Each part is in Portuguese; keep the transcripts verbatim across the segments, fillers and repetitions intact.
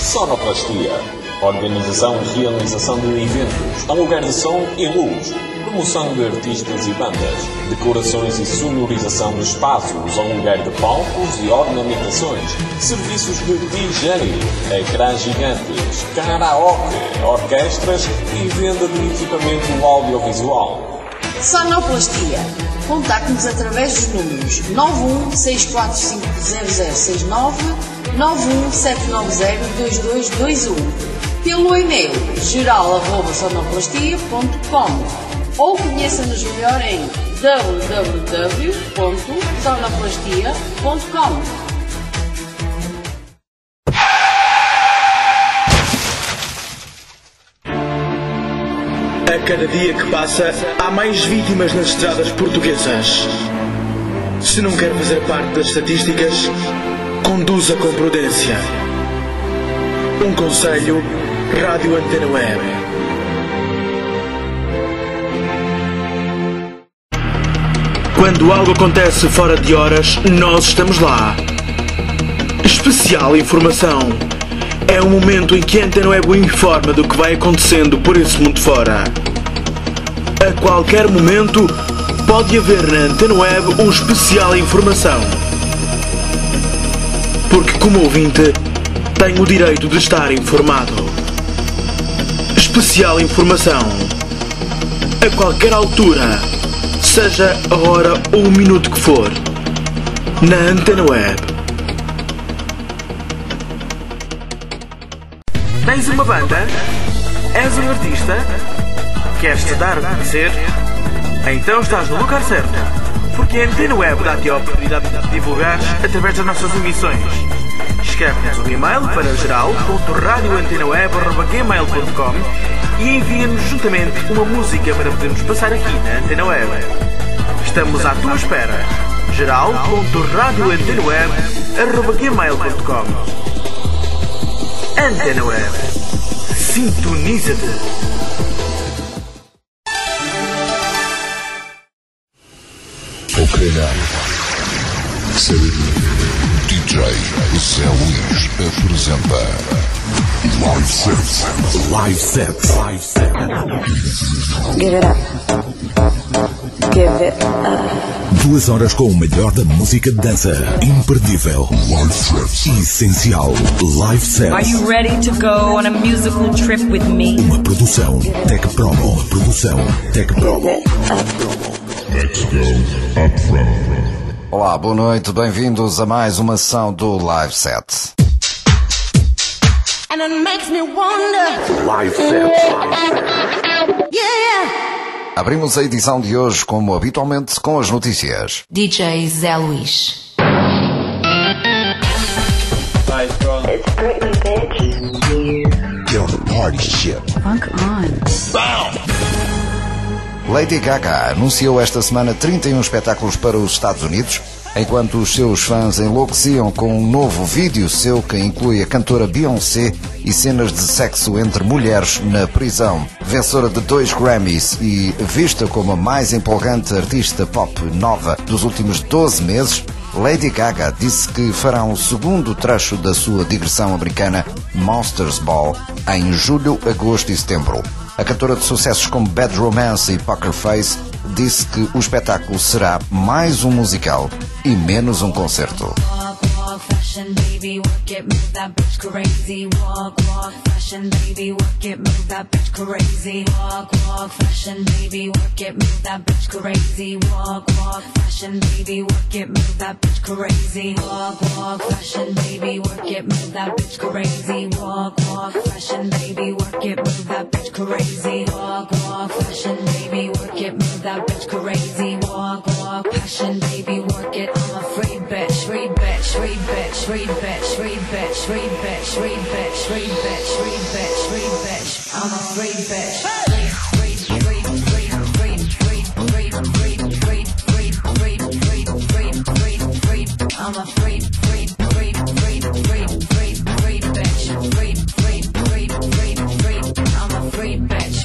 Sonoplastia. Organização e realização de eventos, aluguer de som e luz, promoção de artistas e bandas, decorações e sonorização de espaços, aluguer de palcos e ornamentações, serviços de D J, ecrãs gigantes, karaoke, orquestras e venda de equipamento audiovisual. Sonoplastia. Contacte-nos através dos números nove um seis quatro cinco zero zero seis nove, nove um sete nove zero dois dois dois um, pelo e-mail geral arroba sonoplastia ponto com ou conheça-nos melhor em w w w ponto sonoplastia ponto com. A cada dia que passa, há mais vítimas nas estradas portuguesas. Se não quer fazer parte das estatísticas, conduza com prudência. Um conselho, Rádio Antena Web. Quando algo acontece fora de horas, nós estamos lá. Especial informação. É o momento em que a Antena Web informa do que vai acontecendo por esse mundo fora. A qualquer momento, pode haver na Antena Web um especial informação. Porque, como ouvinte, tenho o direito de estar informado. Especial informação. A qualquer altura, seja a hora ou o minuto que for. Na Antena Web. Tens uma banda? És um artista? Queres-te dar a conhecer? Então estás no lugar certo, porque a Antena Web dá-te a oportunidade de divulgar através das nossas emissões. Escreve-nos um e-mail para geral ponto radio antena web arroba gmail ponto com e envia-nos juntamente uma música para podermos passar aqui na Antena Web. Estamos à tua espera. geral ponto radio antena web arroba gmail ponto com. Antena Web. Sintoniza-te. Ok, now. D J Zé Luís apresenta Live Set. Live Set. Live Set. Give it up. Give it up. Duas horas com o melhor da música de dança. Imperdível. Live Set. Essencial. Live Set. Are you ready to go on a musical trip with me? Uma produção Tech Promo. Uma produção Tech Promo. Let's go up front. Olá, boa noite, bem-vindos a mais uma sessão do Live Set. And it makes me wonder. Live Set. Yeah. Abrimos a edição de hoje, como habitualmente, com as notícias. D J Zé Luís. It's Britney, bitch. Get on the party ship. Funk on. Boom! Lady Gaga anunciou esta semana trinta e um espetáculos para os Estados Unidos, enquanto os seus fãs enlouqueciam com um novo vídeo seu que inclui a cantora Beyoncé e cenas de sexo entre mulheres na prisão. Vencedora de dois Grammys e vista como a mais empolgante artista pop nova dos últimos doze meses, Lady Gaga disse que fará um segundo trecho da sua digressão americana Monsters Ball em julho, agosto e setembro. A cantora de sucessos como Bad Romance e Poker Face disse que o espetáculo será mais um musical e menos um concerto. Fashion, baby, work it, move that bitch crazy. Walk, walk, fashion, baby, work it, move that bitch crazy. Walk, walk, fashion, baby, work it, move that bitch crazy. Walk, walk, fashion, baby, work it, move that bitch crazy. Walk, walk, fashion, baby, work it, move that bitch crazy. Walk, walk, fashion, baby, work it, move that bitch crazy. Walk, walk, fashion, baby, work it, move that bitch crazy. Walk, walk, passion, baby, work it. I'm a free bitch, free bitch, free bitch. Free bitch, free bitch, free bitch, free bitch, free bitch, free bitch, free bitch. I'm a free bitch. Free, free, free, free, free, free, free, free, free, free, free, free, free, free, free. I'm a free, free, free, free, free, free, free bitch. Free, free, free, free, free. I'm a free bitch.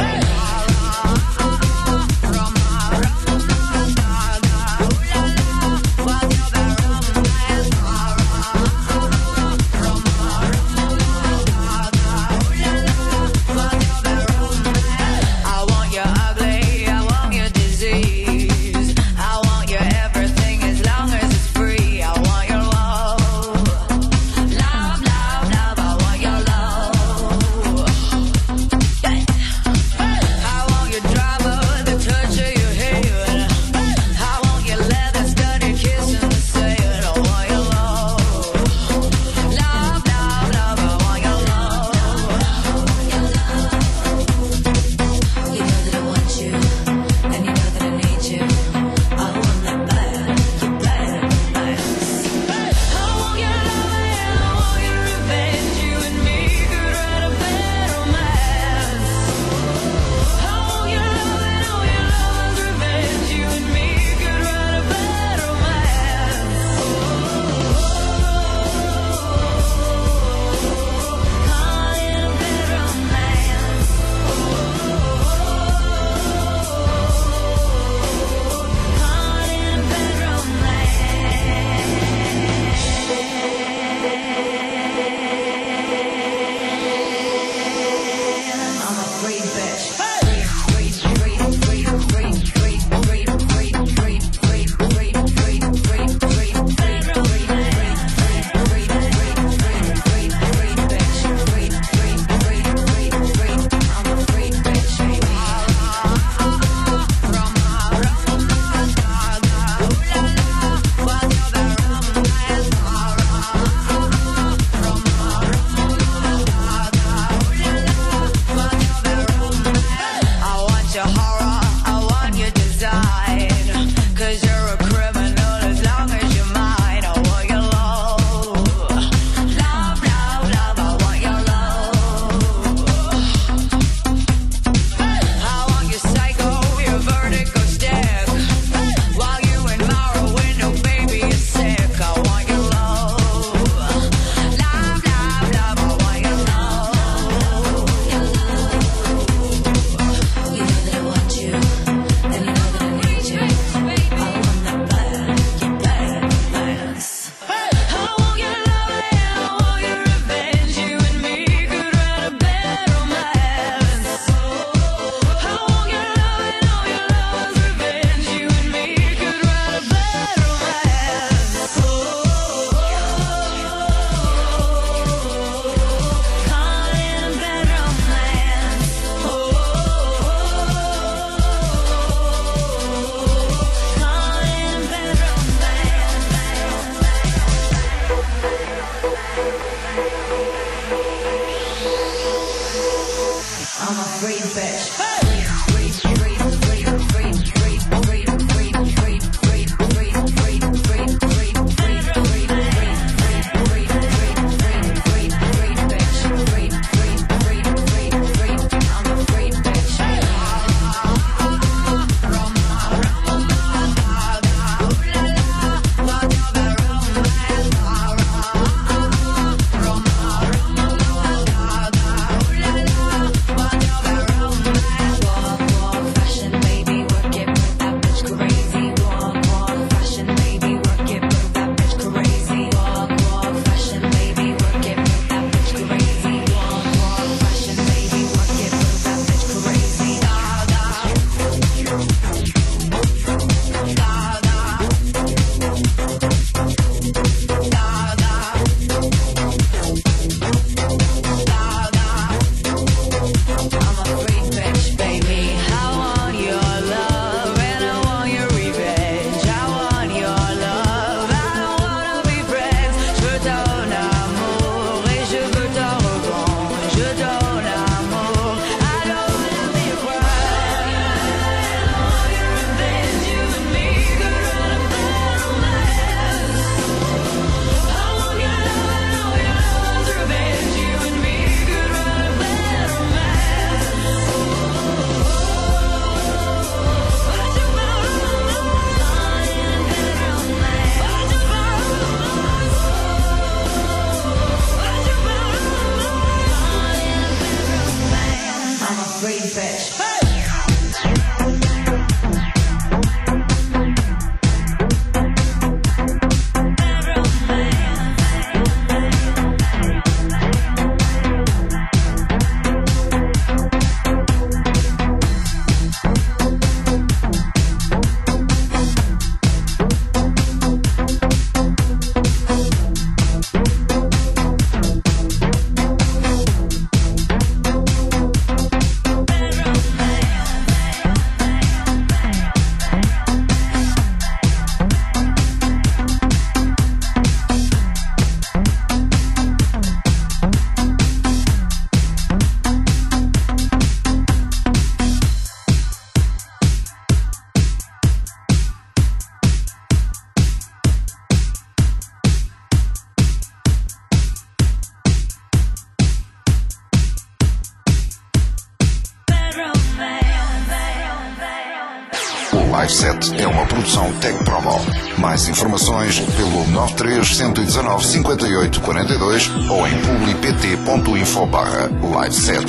produção Tech Promo. Mais informações pelo nove três um um nove cinco oito quatro dois ou em publipt ponto info barra live set.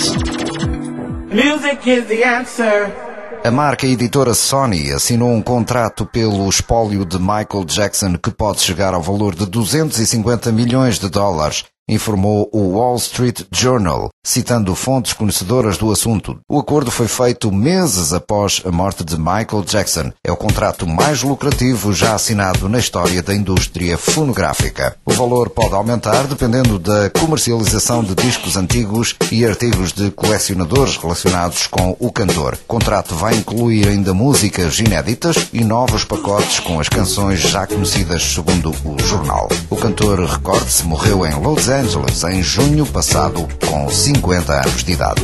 Music is the answer. A marca editora Sony assinou um contrato pelo espólio de Michael Jackson que pode chegar ao valor de duzentos e cinquenta milhões de dólares, informou o Wall Street Journal, citando fontes conhecedoras do assunto. O acordo foi feito meses após a morte de Michael Jackson. É o contrato mais lucrativo já assinado na história da indústria fonográfica. O valor pode aumentar dependendo da comercialização de discos antigos e artigos de colecionadores relacionados com o cantor. O contrato vai incluir ainda músicas inéditas e novos pacotes com as canções já conhecidas, segundo o jornal. O cantor, recorde-se, morreu em Los Angeles em junho passado com cinquenta anos de idade.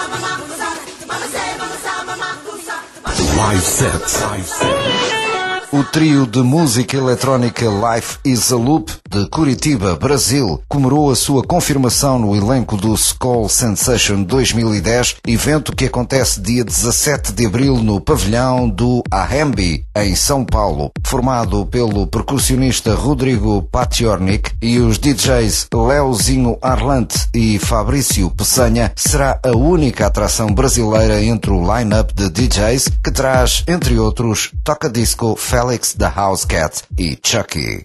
Live set. Live set. O trio de música eletrónica Life is a Loop, de Curitiba, Brasil, comemorou a sua confirmação no elenco do Skull Sensation dois mil e dez, evento que acontece dia dezassete de abril no pavilhão do Ahembi, em São Paulo. Formado pelo percussionista Rodrigo Patiornik e os D Js Leozinho Arlante e Fabrício Peçanha, será a única atração brasileira entre o line-up de D Js que traz, entre outros, Toca Disco, Felix the House Cat e Chucky.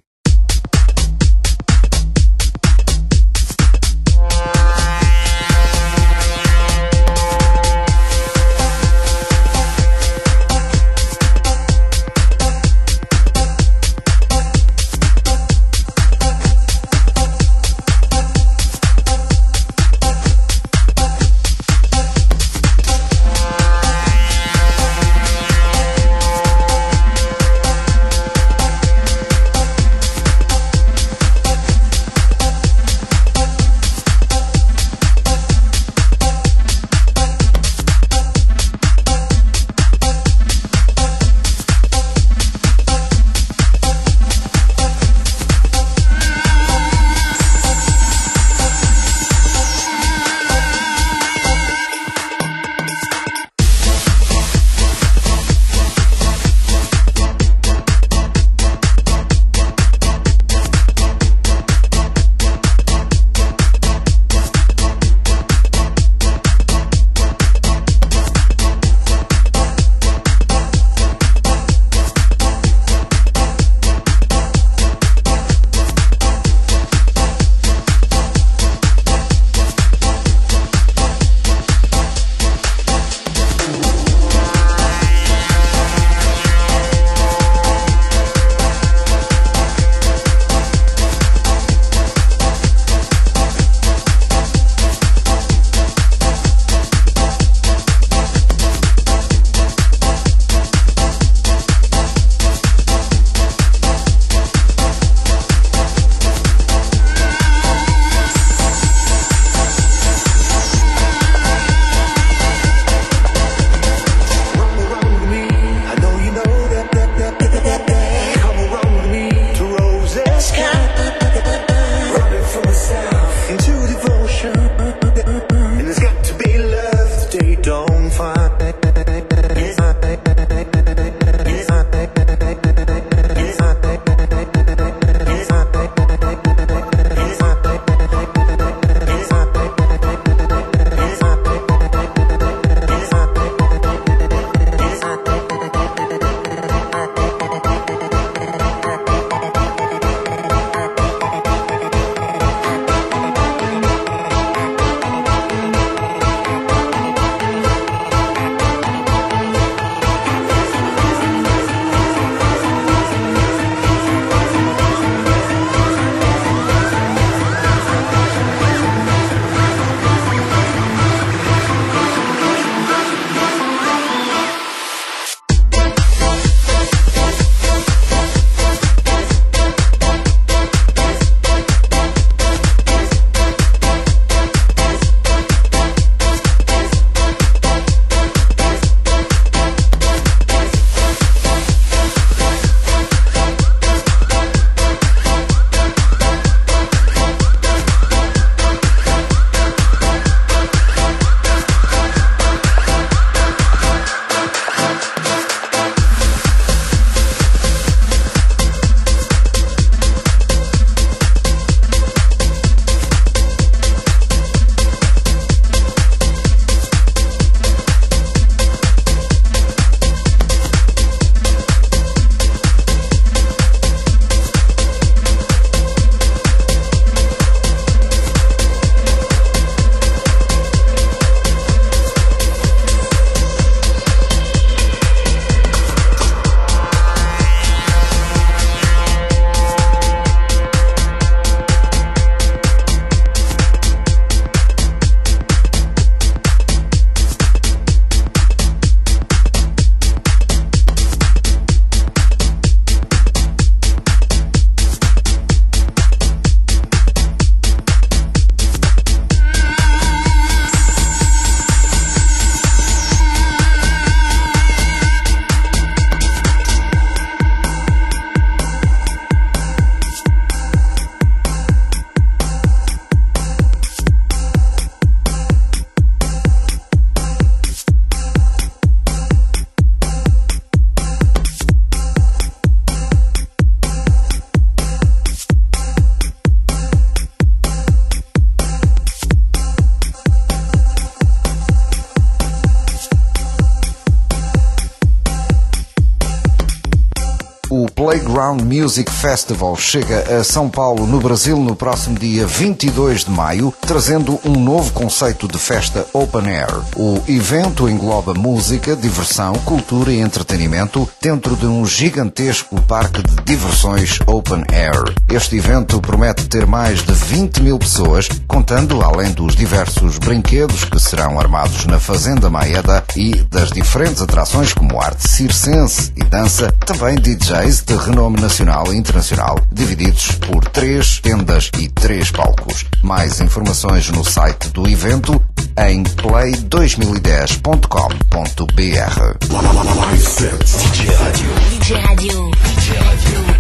Underground Music Festival chega a São Paulo, no Brasil, no próximo dia vinte e dois de maio, trazendo um novo conceito de festa open air. O evento engloba música, diversão, cultura e entretenimento dentro de um gigantesco parque de diversões open air. Este evento promete ter mais de vinte mil pessoas, contando, além dos diversos brinquedos que serão armados na Fazenda Maeda e das diferentes atrações como arte circense e dança, também D Js de renome nacional e internacional, divididos por três tendas e três palcos. Mais informações no site do evento em play dois mil e dez ponto com ponto b r. D J Rádio. D J Rádio. D J Rádio.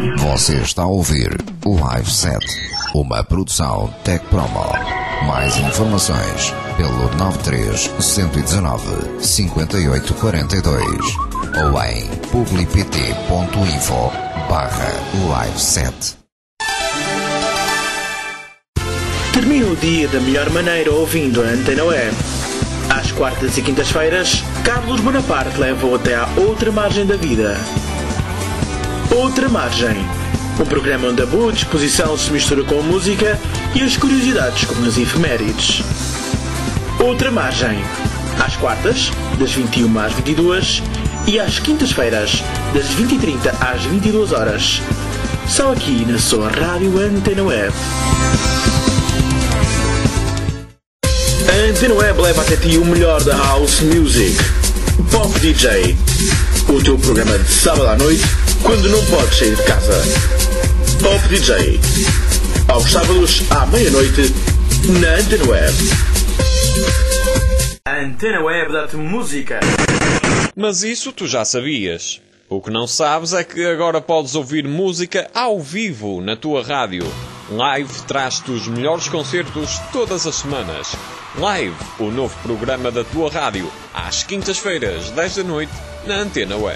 Você está a ouvir o Live Set, uma produção Tech Promo. Mais informações pelo nove três um um nove cinco oito quatro dois ou em publipt ponto info barra live set. Termina o dia da melhor maneira ouvindo a Antena Web. Às quartas e quintas-feiras, Carlos Bonaparte leva-o até à outra margem da vida. Outra Margem. Um programa onde a boa disposição se mistura com a música e as curiosidades como nas efemérides. Outra Margem. Às quartas, das vinte e uma às vinte e duas e às quintas-feiras, das vinte e trinta às vinte e duas horas. Só aqui na sua Rádio Antena Web. A Antena Web leva até ti o melhor da House Music. Pop D J. O teu programa de sábado à noite, quando não podes sair de casa. Pop D J. Aos sábados, à meia-noite, na Antena Web. A Antena Web dá-te música. Mas isso tu já sabias. O que não sabes é que agora podes ouvir música ao vivo na tua rádio. Live traz-te os melhores concertos todas as semanas. Live, o novo programa da tua rádio, às quintas-feiras, dez da noite, na Antena Web.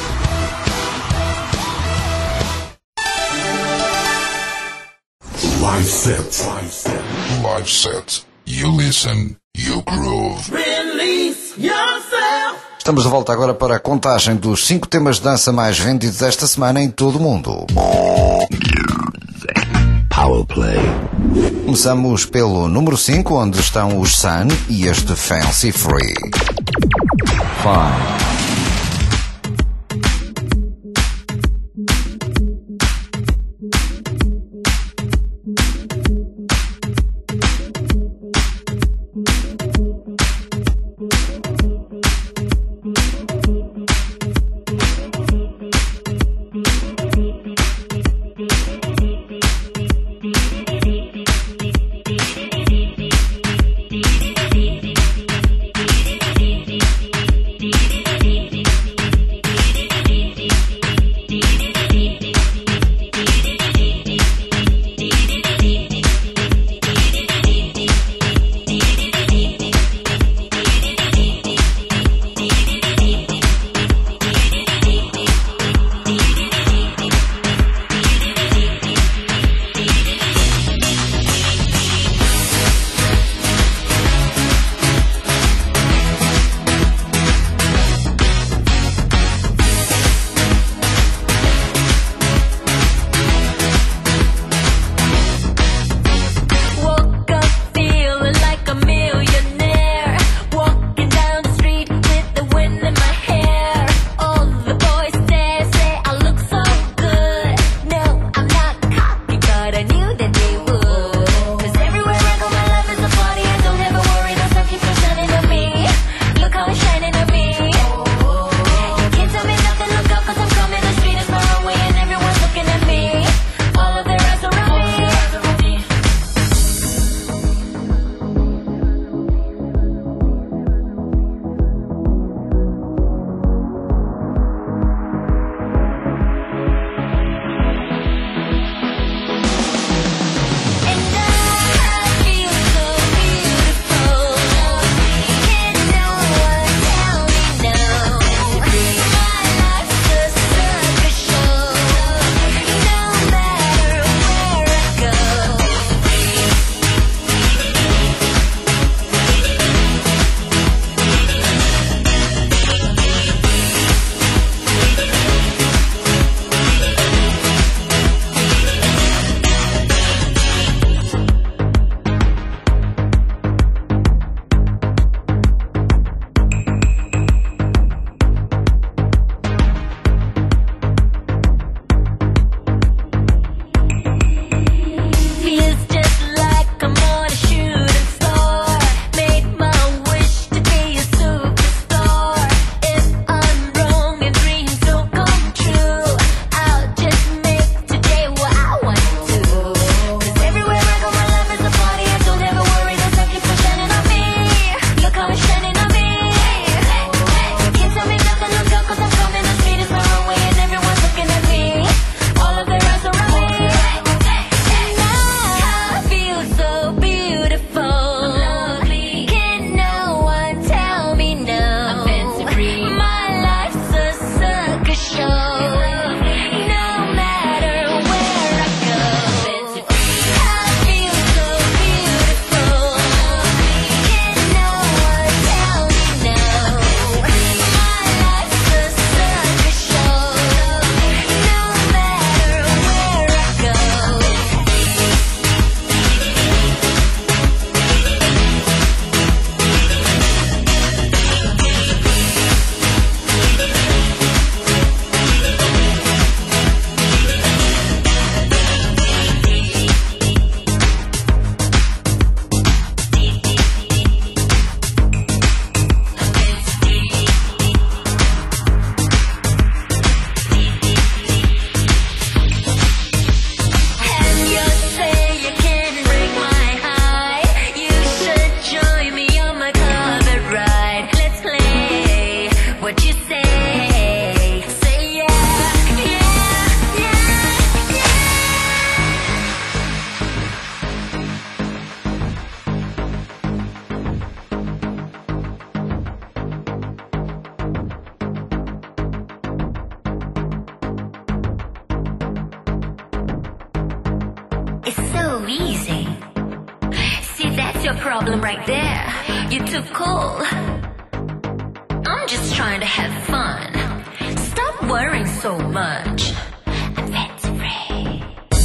Live Set. Live Set. You listen, you groove. Release yourself. Estamos de volta agora para a contagem dos cinco temas de dança mais vendidos esta semana em todo o mundo. Power Play. Começamos pelo número cinco, onde estão os Sun e este Fancy Free. Five. We'll be right back. It's so easy. See, that's your problem right there. You're too cool. I'm just trying to have fun. Stop worrying so much. I'm fancy free.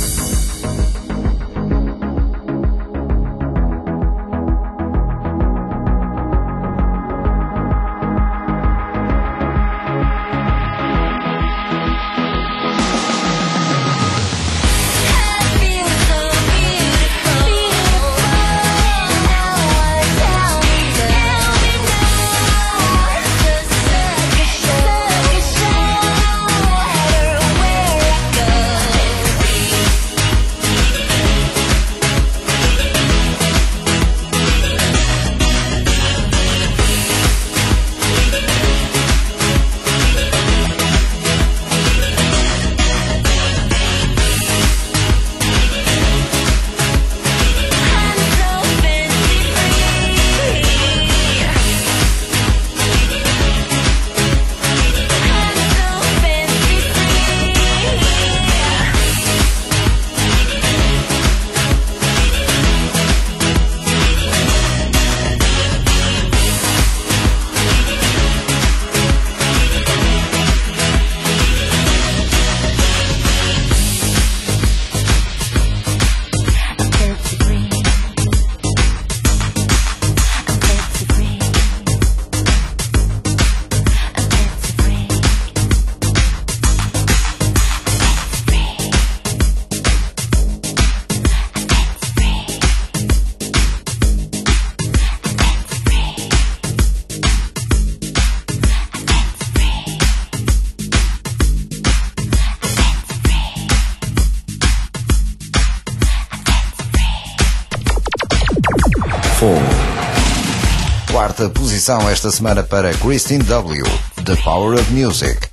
Quarta posição esta semana para Christine W. The Power of Music.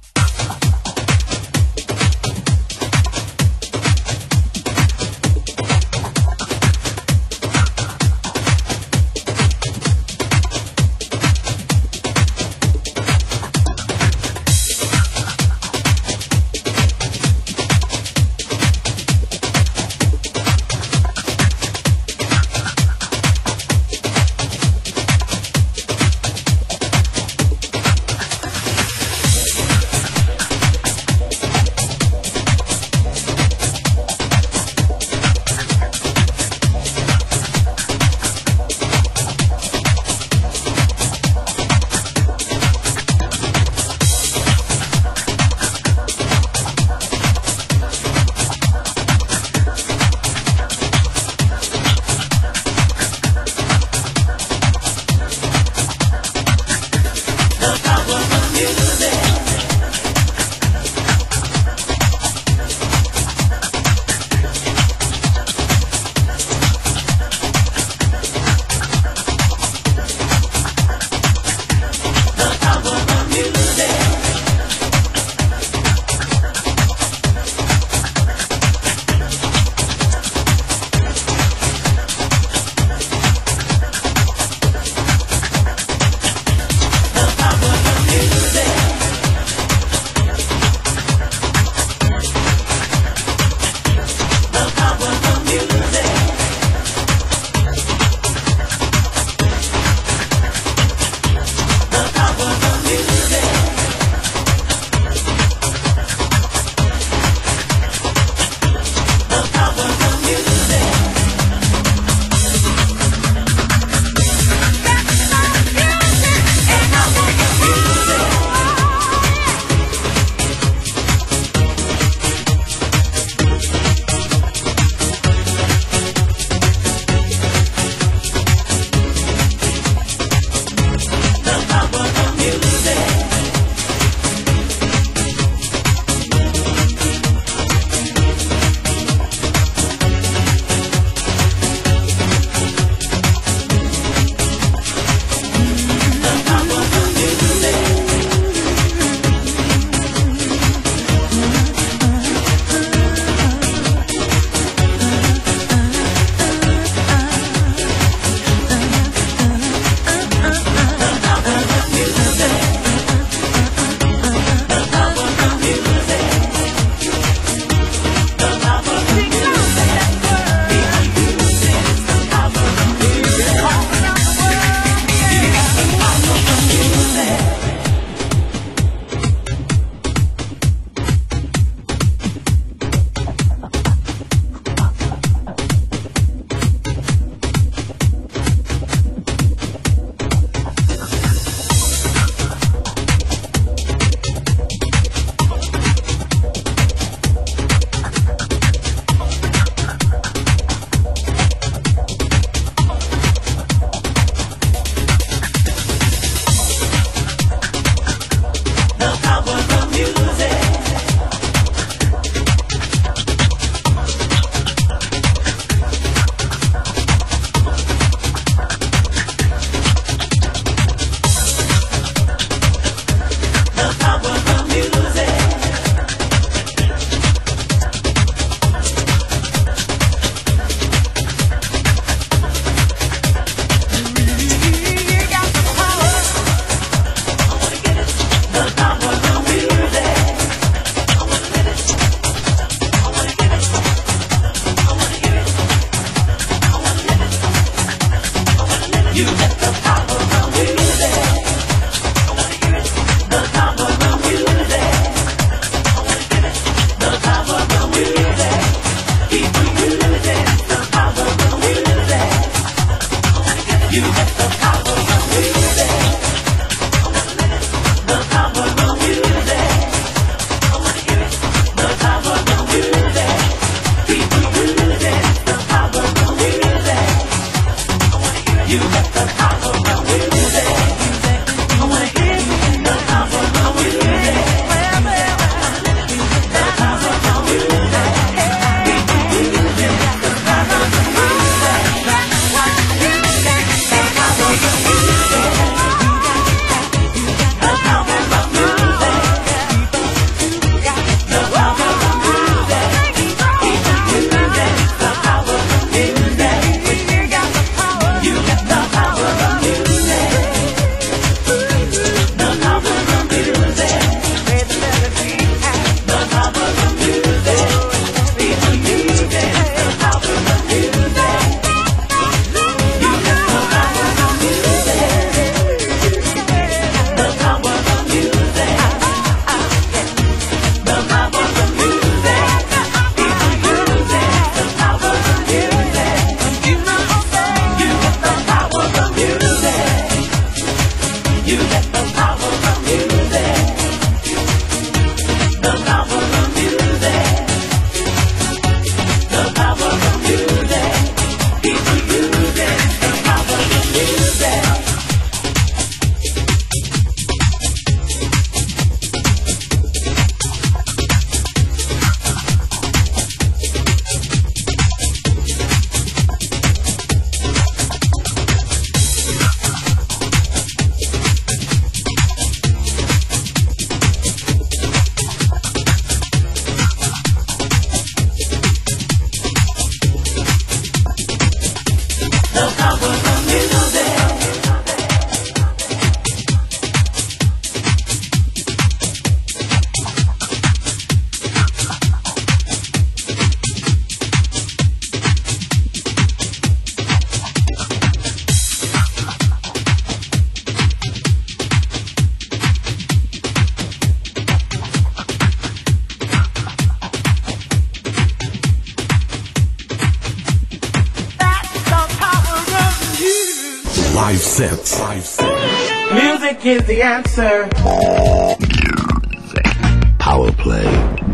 Live set. Live set. Music is the answer. Power play.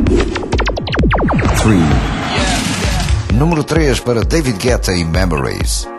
Three. Número três para David Guetta e Memories.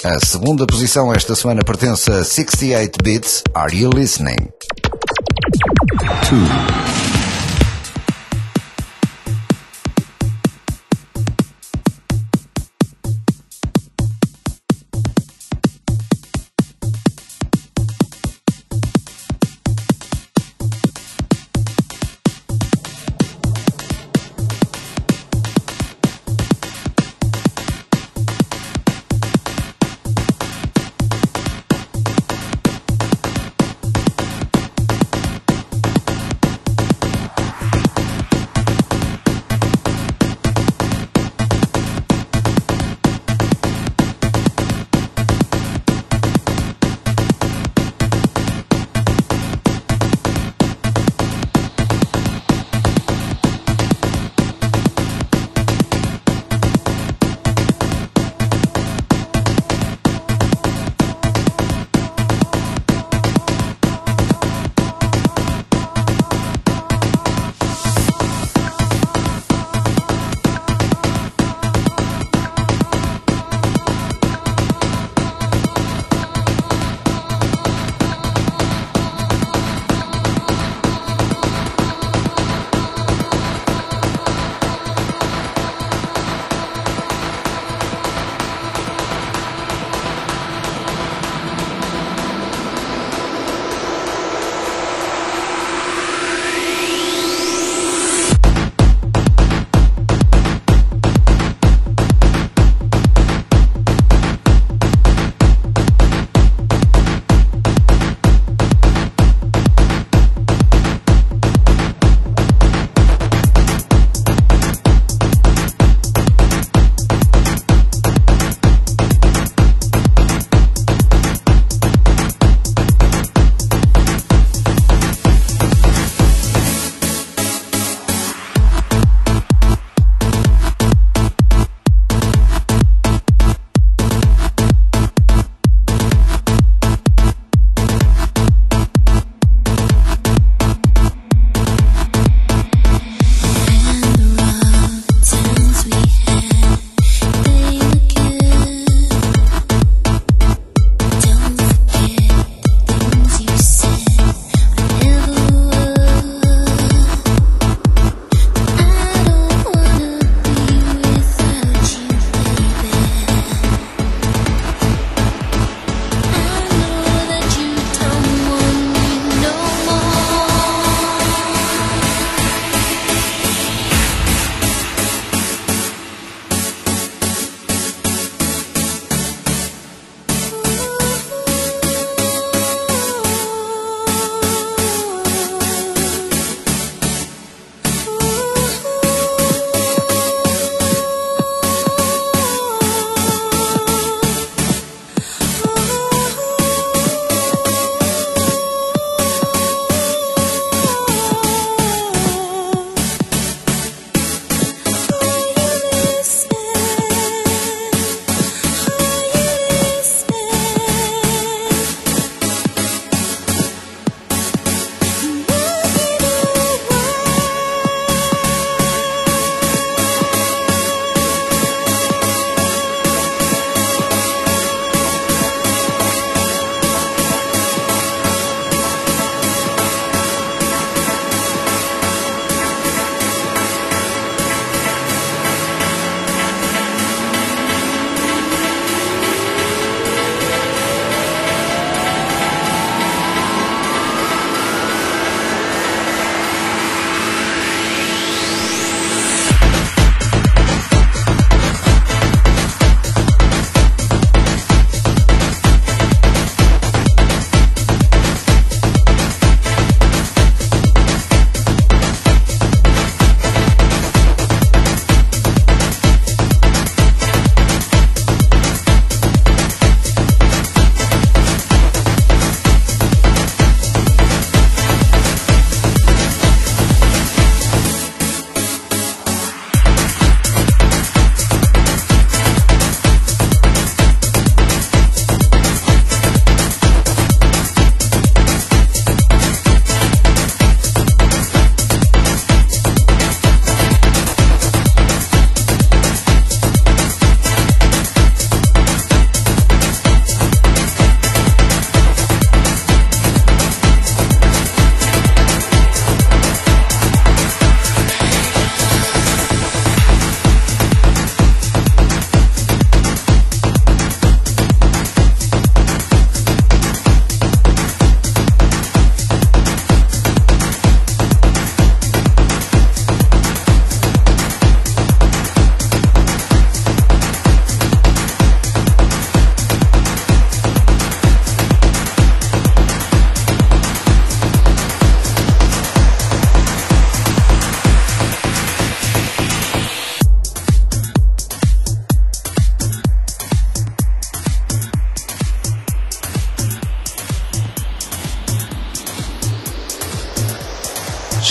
A segunda posição esta semana pertence a sessenta e oito Bits, Are You Listening? two.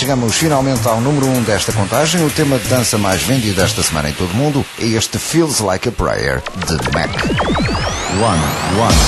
chegamos finalmente ao número um desta contagem. O tema de dança mais vendido esta semana em todo o mundo é este Feels Like a Prayer, de Mac. One, one.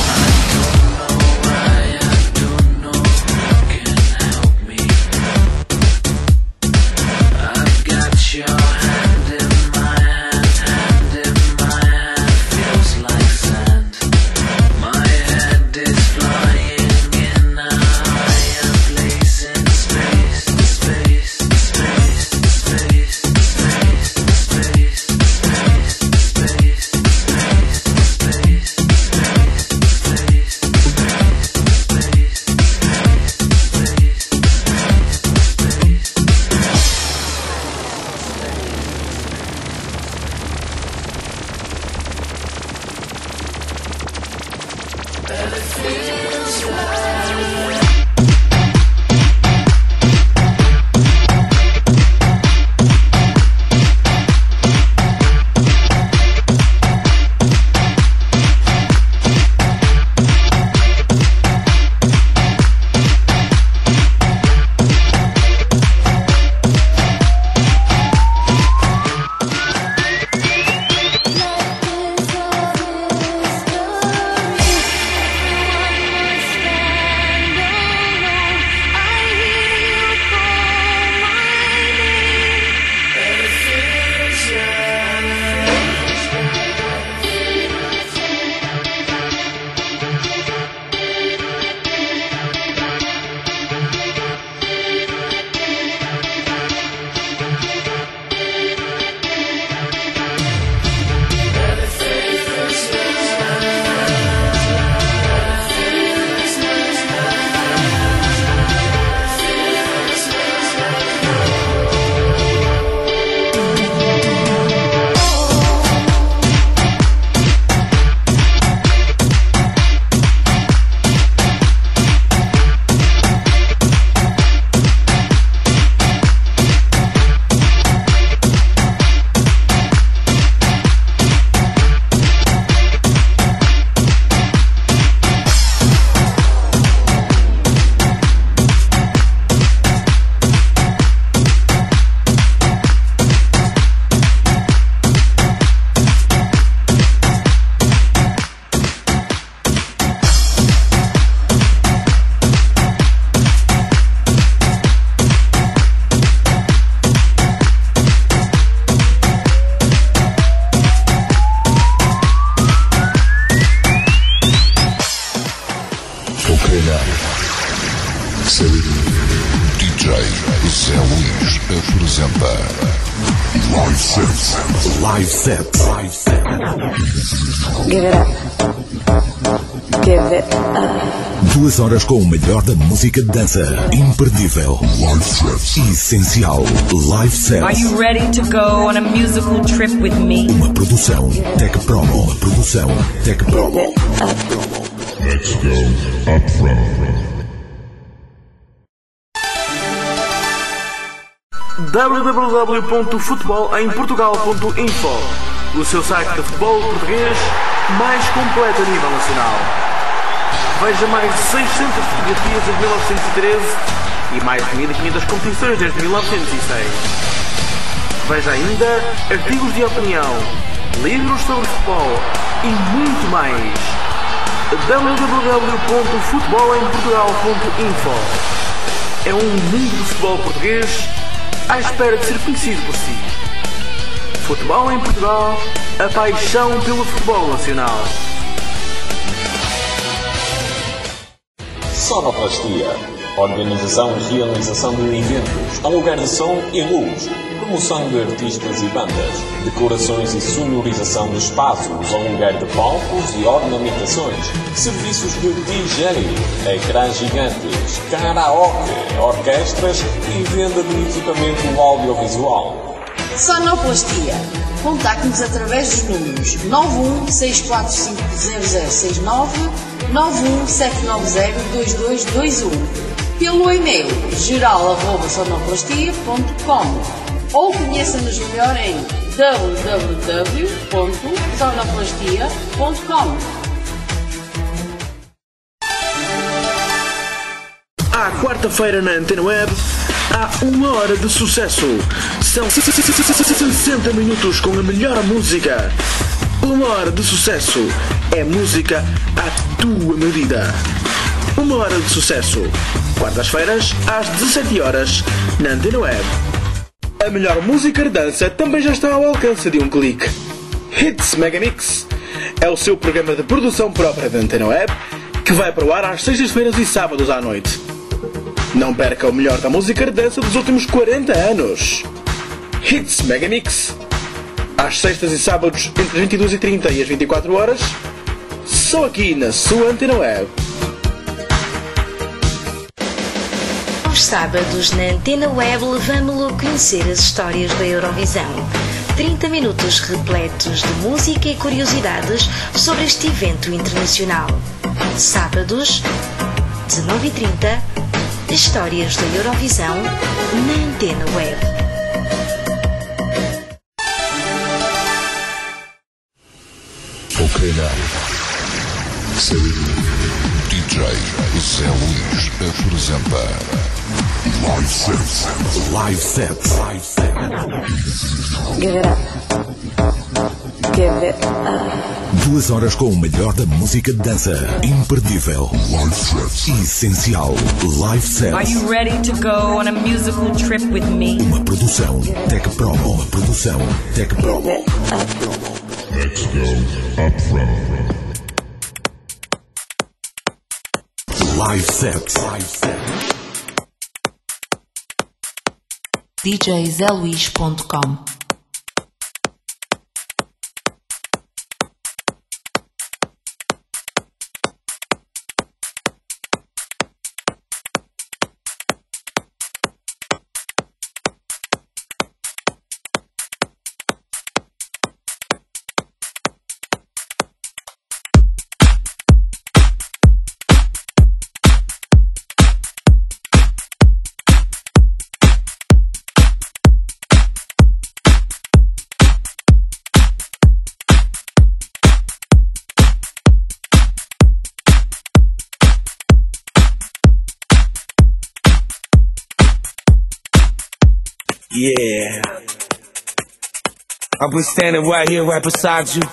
D J Zé Luís apresenta Live Set. Live Set. Live Set. Give it up. Give it up. Duas horas com o melhor da música de dança. Imperdível. Live Set. Essencial. Live Set. Are you ready to go on a musical trip with me? Uma produção Tech Promo. Uma produção Tech Promo. Let's go up front. w w w ponto futebol em portugal ponto info, o seu site de futebol português mais completo a nível nacional. Veja mais de seiscentas fotografias desde mil novecentos e treze e mais de mil e quinhentas competições desde mil novecentos e seis. Veja ainda artigos de opinião, livros sobre futebol e muito mais. w w w ponto futebol em portugal ponto info é um mundo de futebol português à espera de ser conhecido por si. Futebol em Portugal, a paixão pelo futebol nacional. Sonoplastia. Organização e realização de eventos, aluguer de som e luz, promoção de artistas e bandas, decorações e sonorização de espaços, aluguer de palcos e ornamentações, serviços de D J, ecrãs gigantes, karaoke, orquestras e venda de equipamento audiovisual. Sonoplastia. Contacte-nos através dos números nove um seis quatro cinco zero zero seis nove, nove um sete nove zero dois dois dois um, pelo e-mail geral arroba sonoplastia ponto com ou conheça-nos melhor em w w w ponto sonoplastia ponto com. À quarta-feira na Antena Web, há uma hora de sucesso. São sessenta minutos com a melhor música. Uma hora de sucesso é música à tua medida. Uma hora de sucesso. Quartas-feiras, às dezassete horas, na Antena Web. A melhor música de dança também já está ao alcance de um clique. Hits Megamix é o seu programa de produção própria da Antena Web, que vai para o ar às sextas-feiras e sábados à noite. Não perca o melhor da música de dança dos últimos quarenta anos. Hits Megamix. Às sextas e sábados, entre as vinte e duas e trinta e as vinte e quatro horas, só aqui na sua Antena Web. Aos sábados, na Antena Web, levamo-lo a conhecer as histórias da Eurovisão. trinta minutos repletos de música e curiosidades sobre este evento internacional. Sábados, dezenove e trinta, histórias da Eurovisão na Antena Web. Ok, now. Say with me. D J Zé Luís apresenta Live Set. Live Set. Live Set. Give it up. Give it up. Duas horas com o melhor da música de dança. Imperdível. Live Set. Essencial. Live Set. Are you ready to go on a musical trip with me? Uma produção Tech Promo. Uma produção Tech Promo. Let's go up front. Live Set. Live Set. D J zé luís ponto com. Yeah, I've been standing right here, right beside you,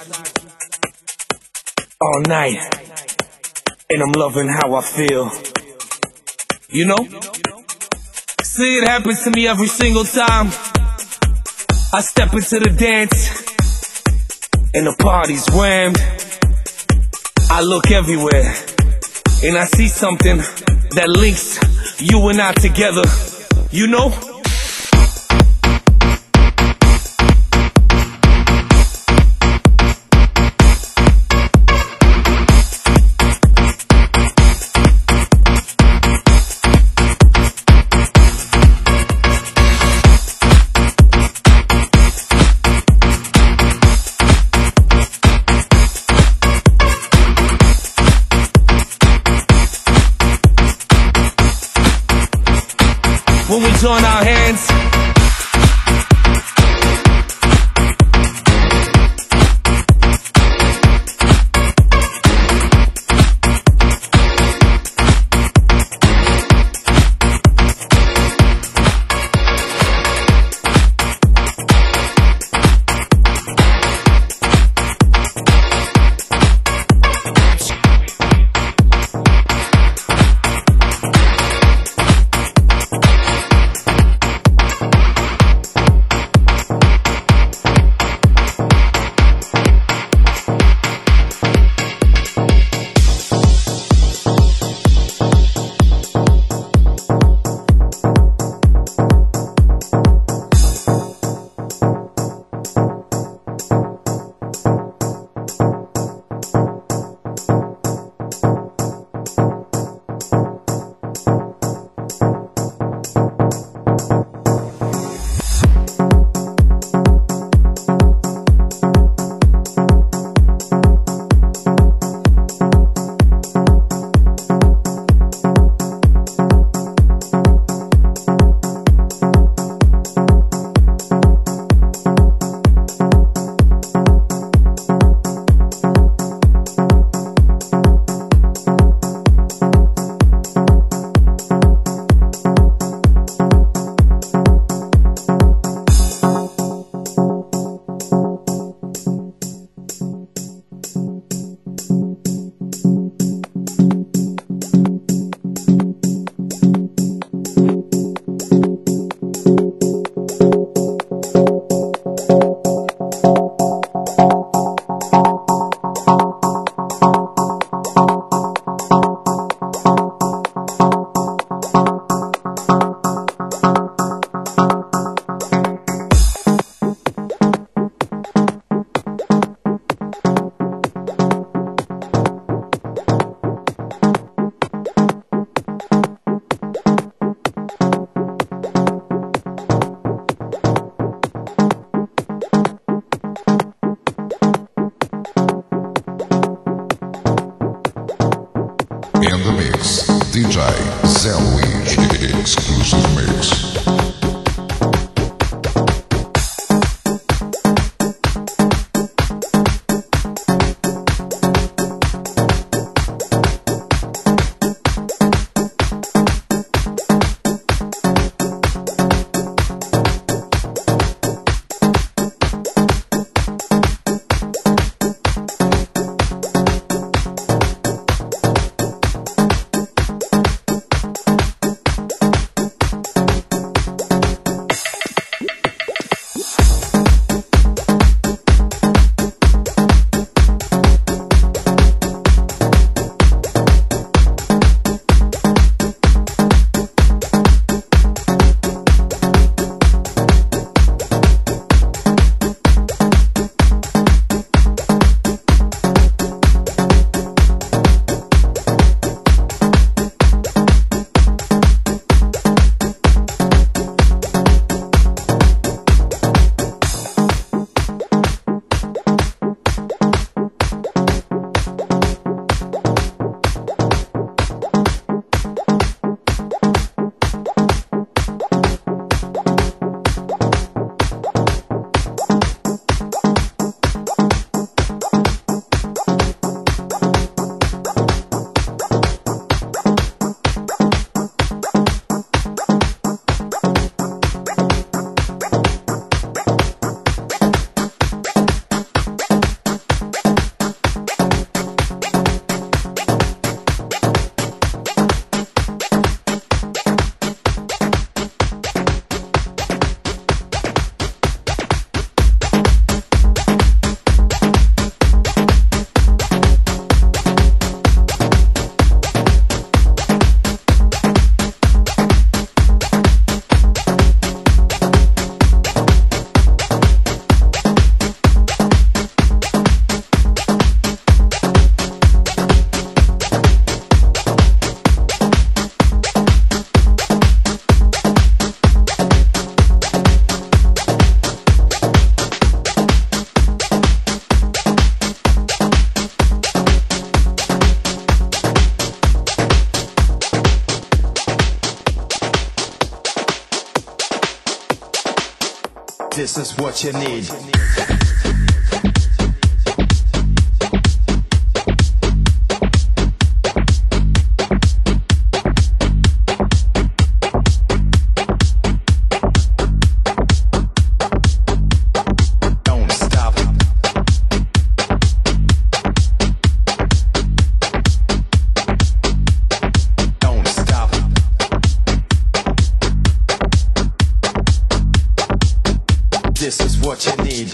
all night, and I'm loving how I feel. You know, see, it happens to me every single time I step into the dance, and the party's rammed. I look everywhere, and I see something that links you and I together. You know? When we join our hands, Mix. D J Zé Luís. Exclusive Mix. This is what you need. This is what you need.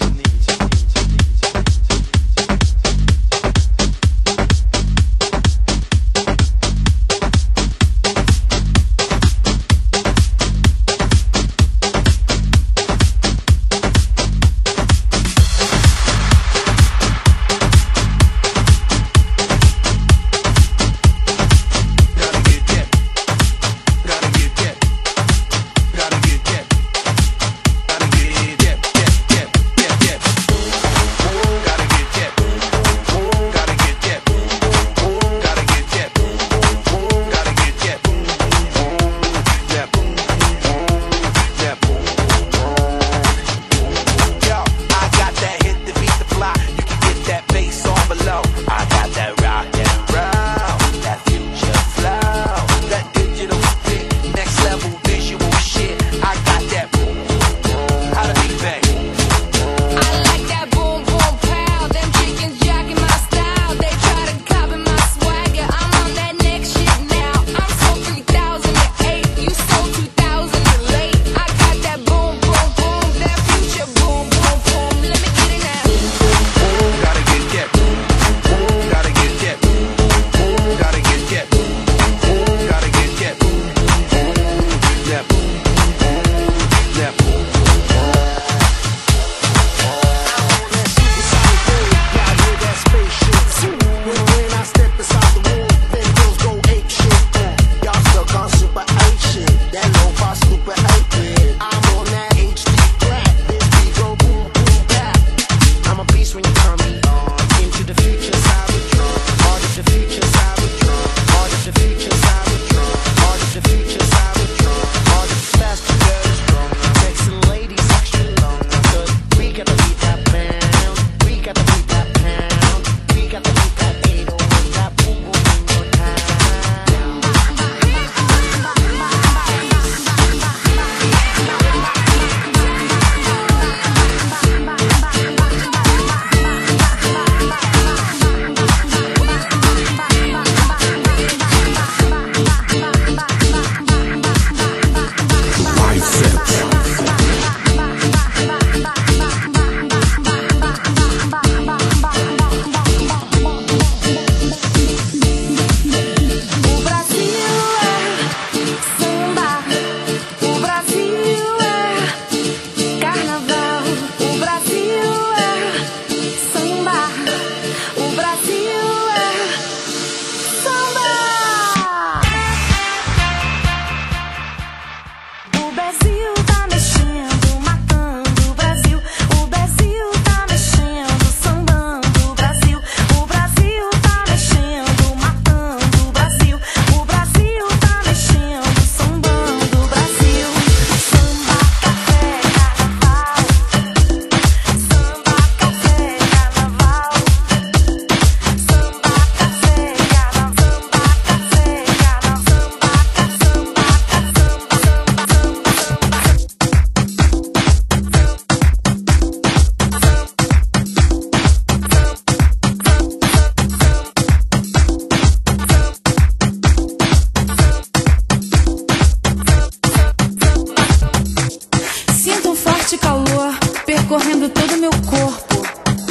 percorrendo todo o meu corpo.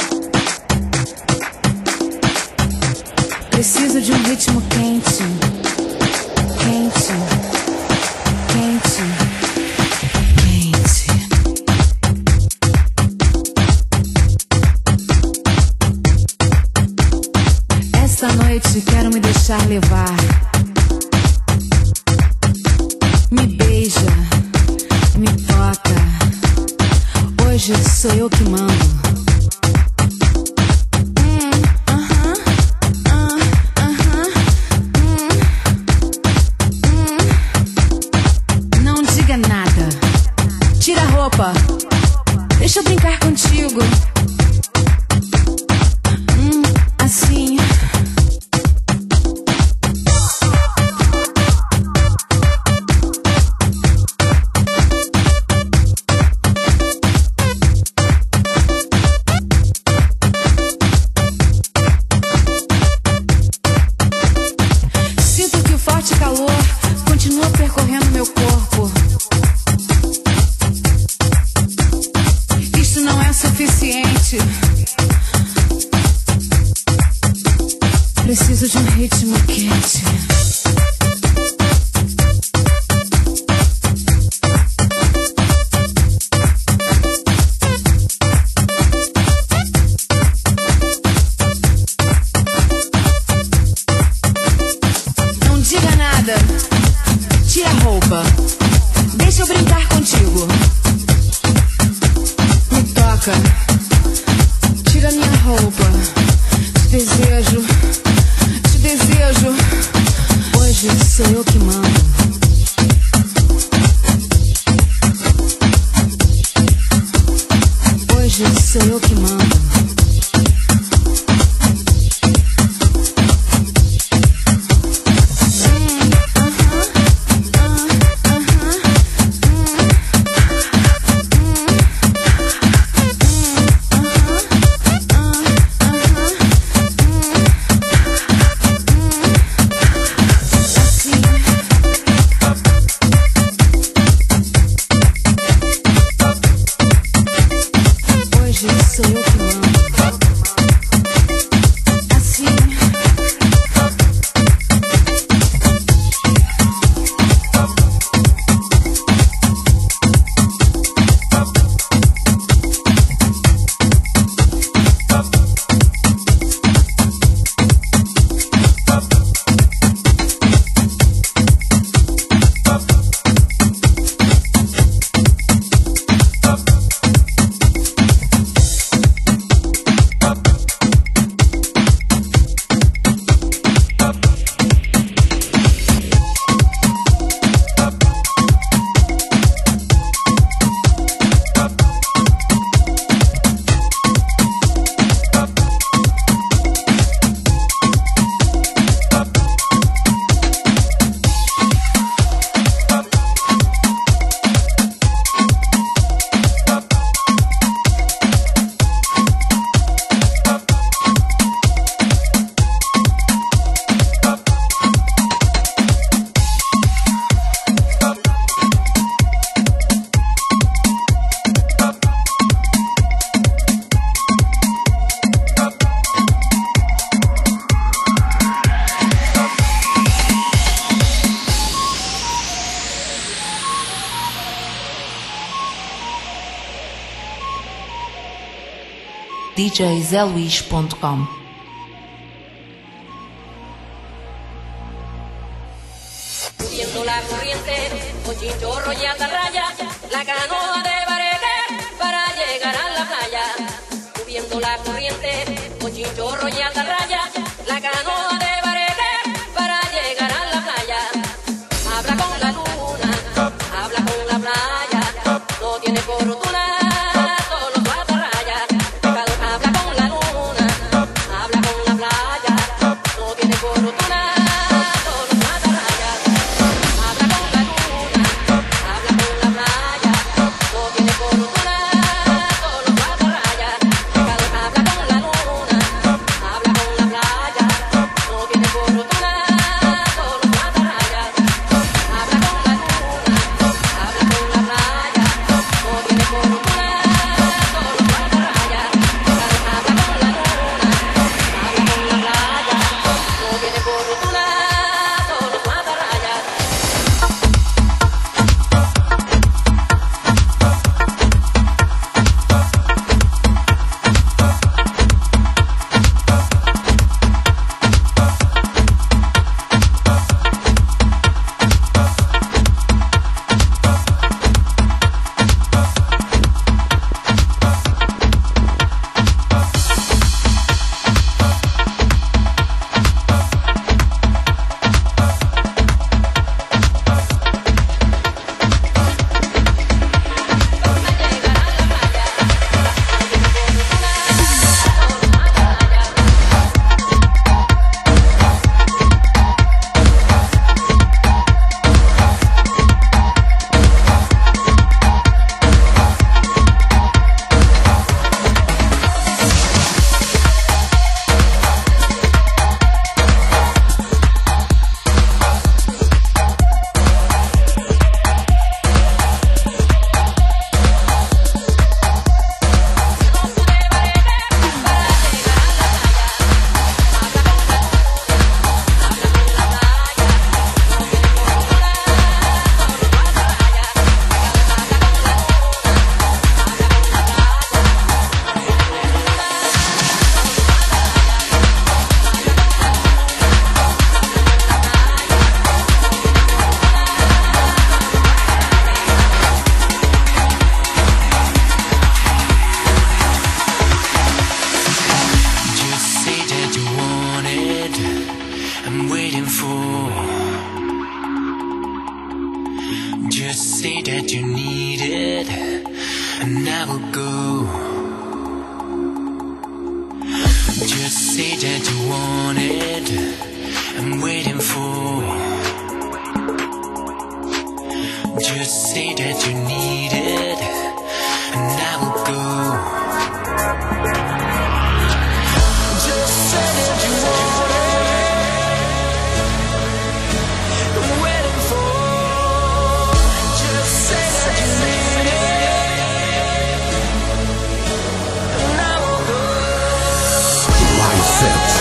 Preciso de um ritmo quente, quente, quente, quente. Esta noite quero me deixar levar. Me beija, me toca. Hoje sou eu que mando. Deixa eu brincar contigo. Hum, assim. Sinto que o forte calor continua percorrendo meu corpo. Suficiente. Preciso de um ritmo quente. Não diga nada. Tira a roupa. Deixa eu brincar contigo. Tira minha roupa. Te desejo, te desejo. Hoje sou eu que mando. Hoje sou eu que mando. D J Zé Luís ponto com. Subiendo la corriente, con chinchorro y atarraya, la canoa de barete para llegar a la playa. Subiendo la corriente, con chinchorro y atarraya, la canoa de barete para llegar a la playa. Habla con la luna, habla con la playa, no tiene fortuna. waiting for. Just say that you need it, and I will go. Just say that you want it, I'm waiting for. Just say that you need it, and I will go. Just say that you want it, I'm waiting for. Just say that you need it, and I will go. Live set.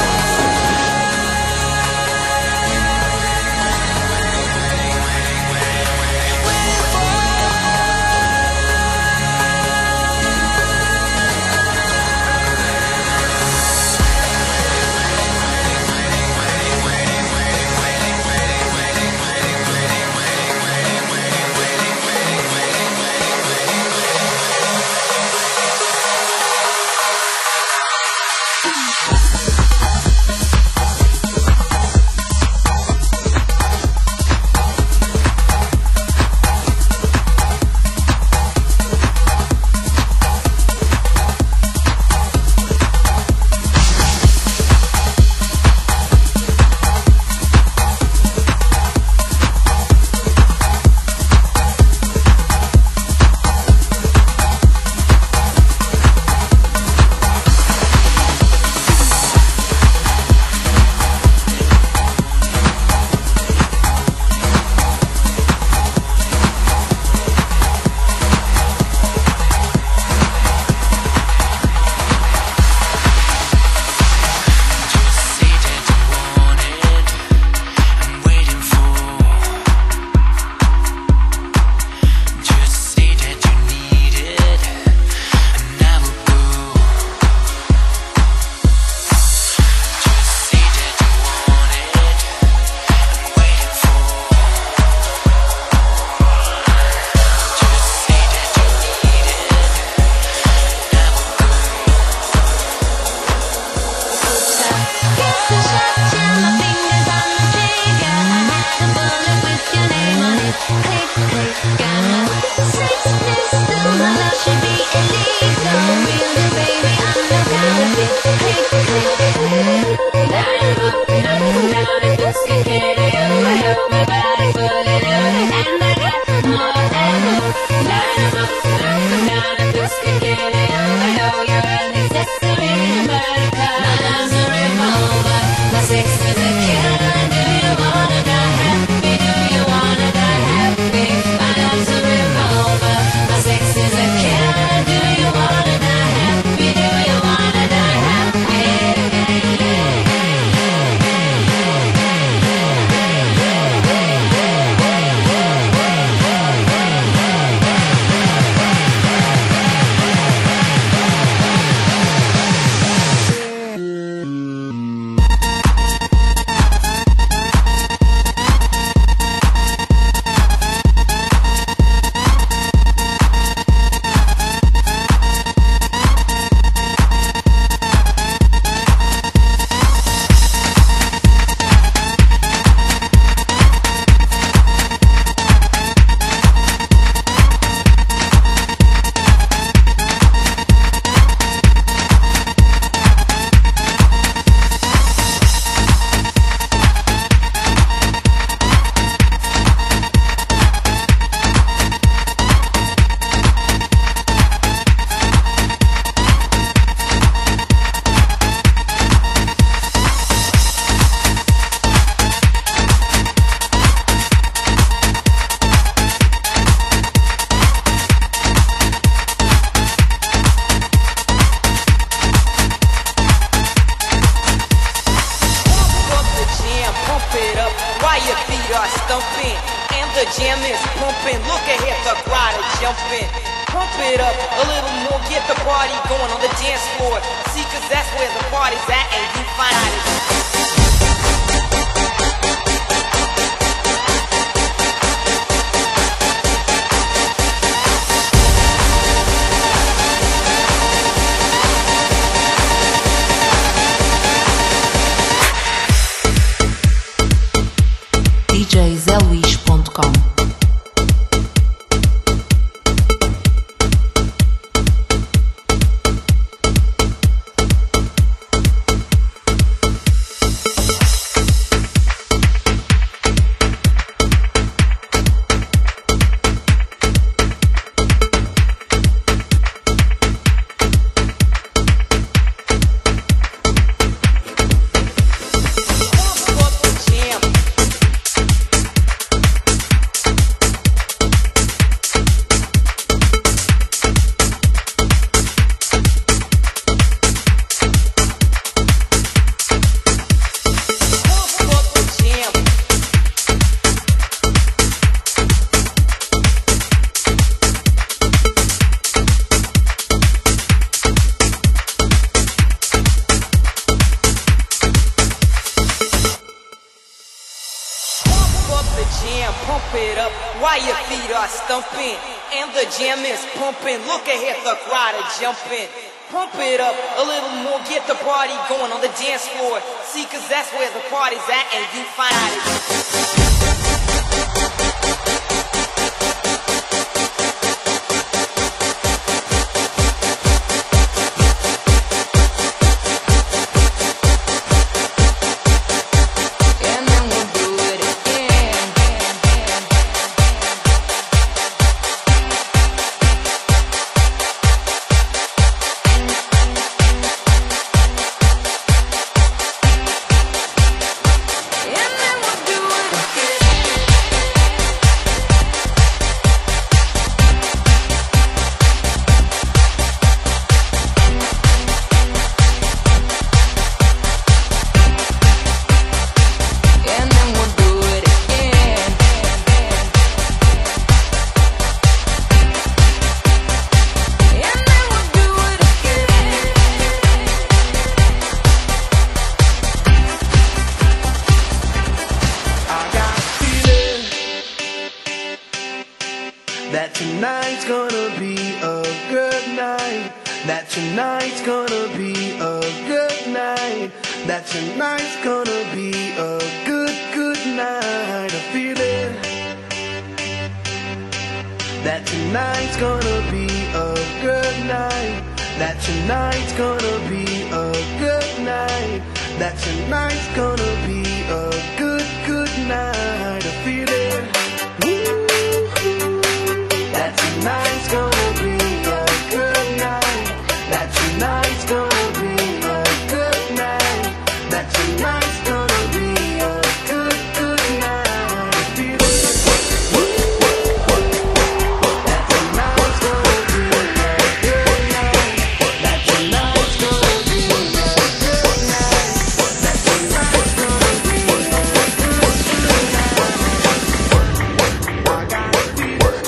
jam, pump it up while your feet are stumping. And the jam is pumping, look ahead, the crowd are jumping. Pump it up a little more, get the party going on the dance floor. See, cause that's where the party's at, and you find out it. That tonight's gonna be a good night. That tonight's gonna be a good night. That tonight's gonna be a good, good night. I feel it. That tonight's gonna be a good night. That tonight's gonna be a good night. That tonight's gonna be a good, good night. I feel it. Woo. That tonight's gonna be a good night. That tonight's gonna be a good night. That tonight's gonna be a good, good night. I feel it. That tonight's gonna be a good night. That tonight's gonna be a good night. That tonight's gonna be a good night. I gotta feel it.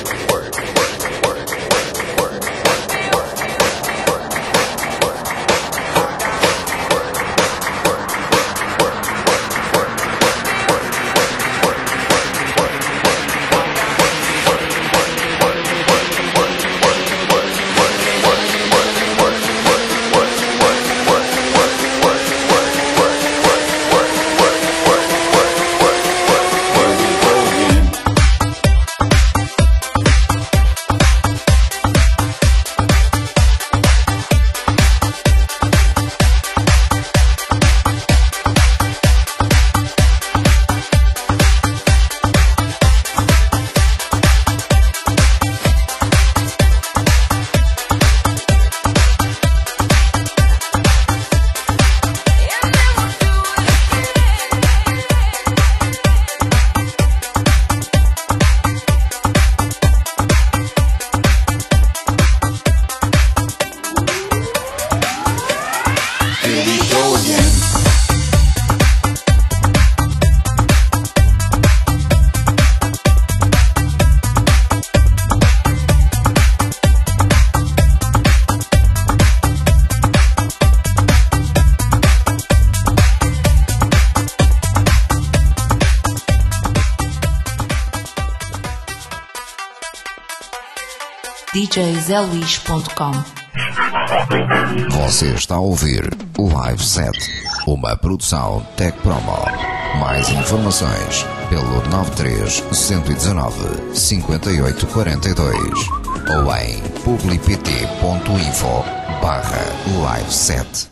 D J Zé Luís ponto com. Você está a ouvir o Live Set, uma produção Tech Promo. Mais informações pelo nove três, um um nove, cinco oito quatro dois ou em publipt ponto info barra live set.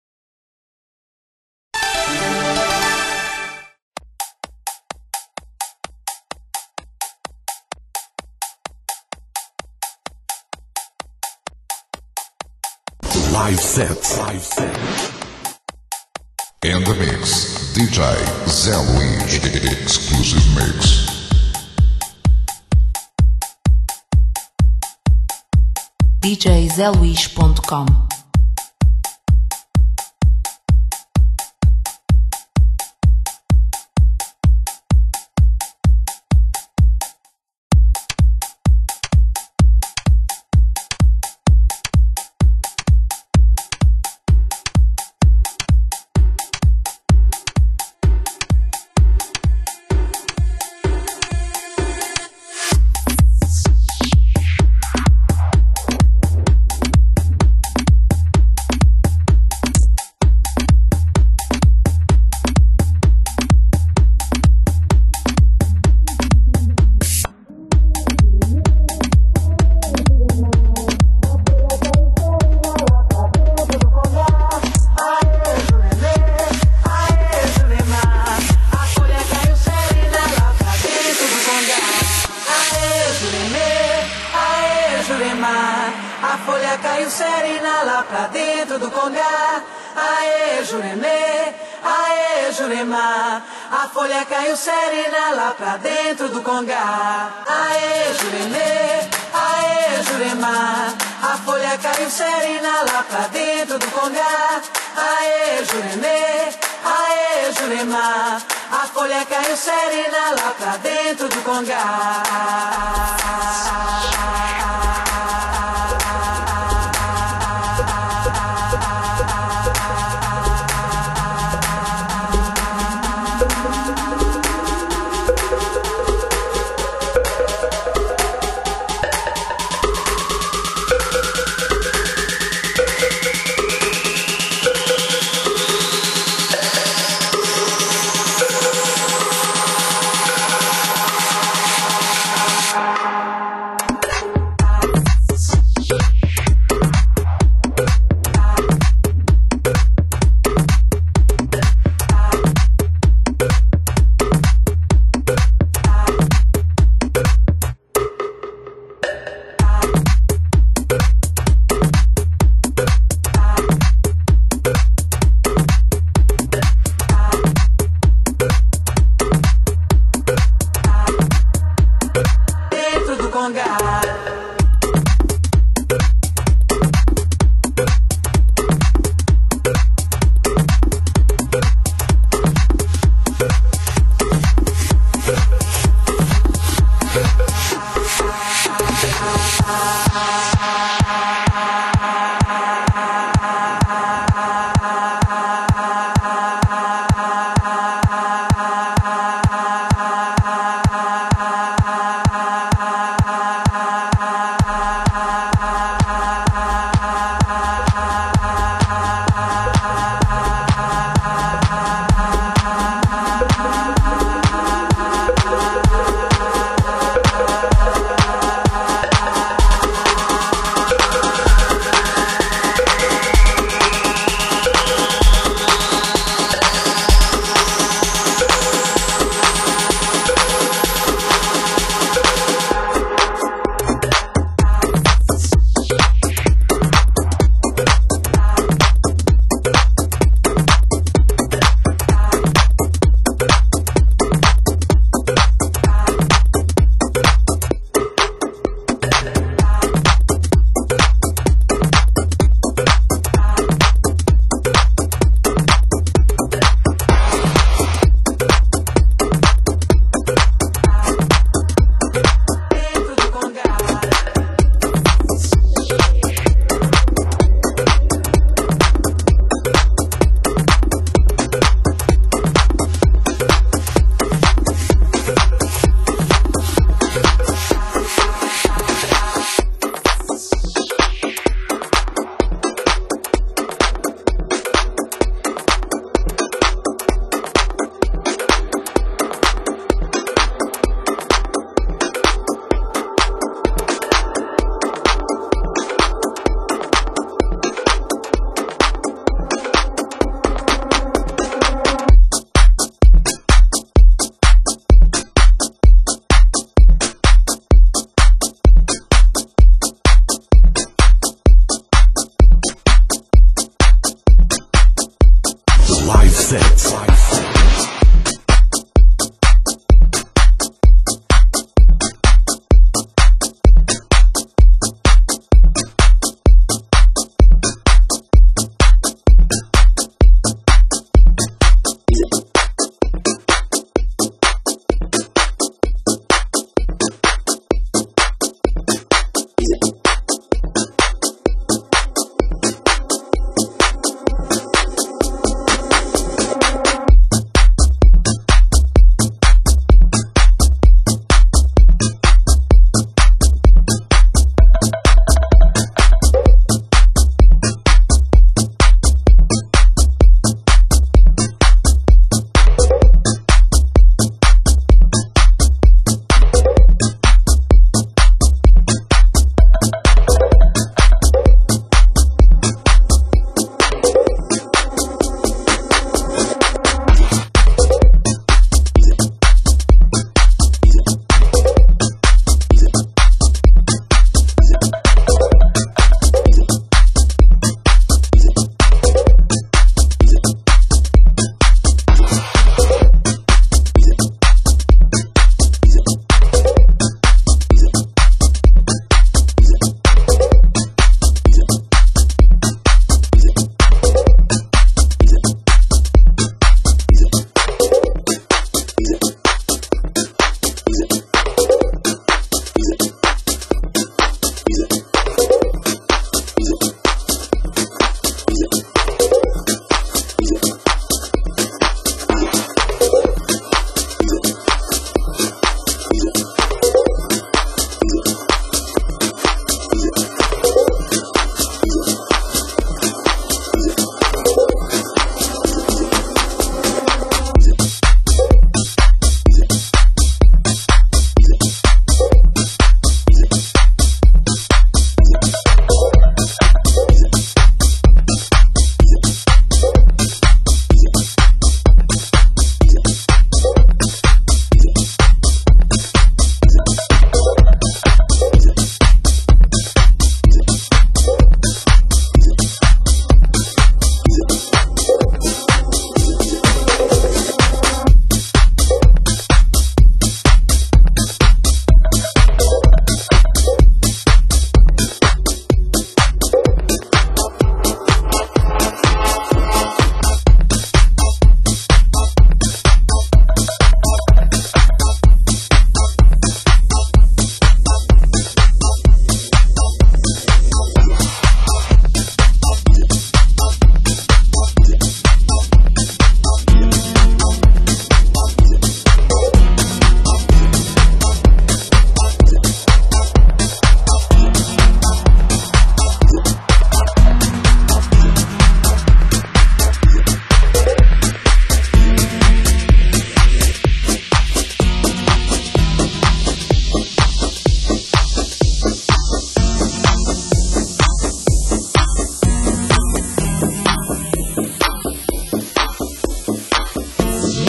Live Set. Live Set. In the mix, D J Zé Luís. Exclusive mix. D J Zé Luís ponto com. lá pra dentro do congá. Aê, Juremê, aê, Jurema, a folha caiu serena lá pra dentro do congá. Aê, Juremê, aê, Jurema, a folha caiu serena lá pra dentro do congá. Aê, Juremê, aê, Jurema, a folha caiu serena lá pra dentro do congá.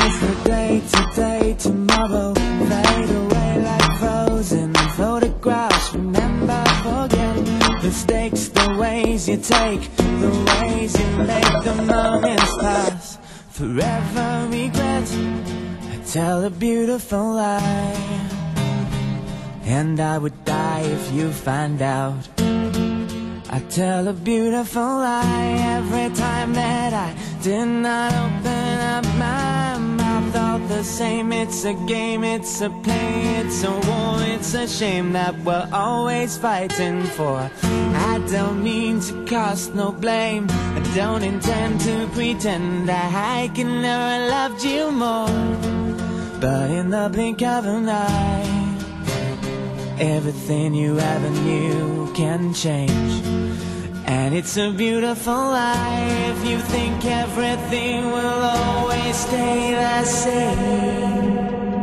days that day today, tomorrow fade away like frozen photographs. Remember, forget mistakes, the ways you take, the ways you make the moments pass. Forever regret, I tell a beautiful lie, and I would die if you find out. I tell a beautiful lie every time that I did not open up my mouth. All the same, it's a game, it's a play, it's a war, it's a shame that we're always fighting for. I don't mean to cast no blame, I don't intend to pretend that I can never loved you more. But in the blink of an eye, everything you ever knew can change. And it's a beautiful lie if you think everything will always stay the same.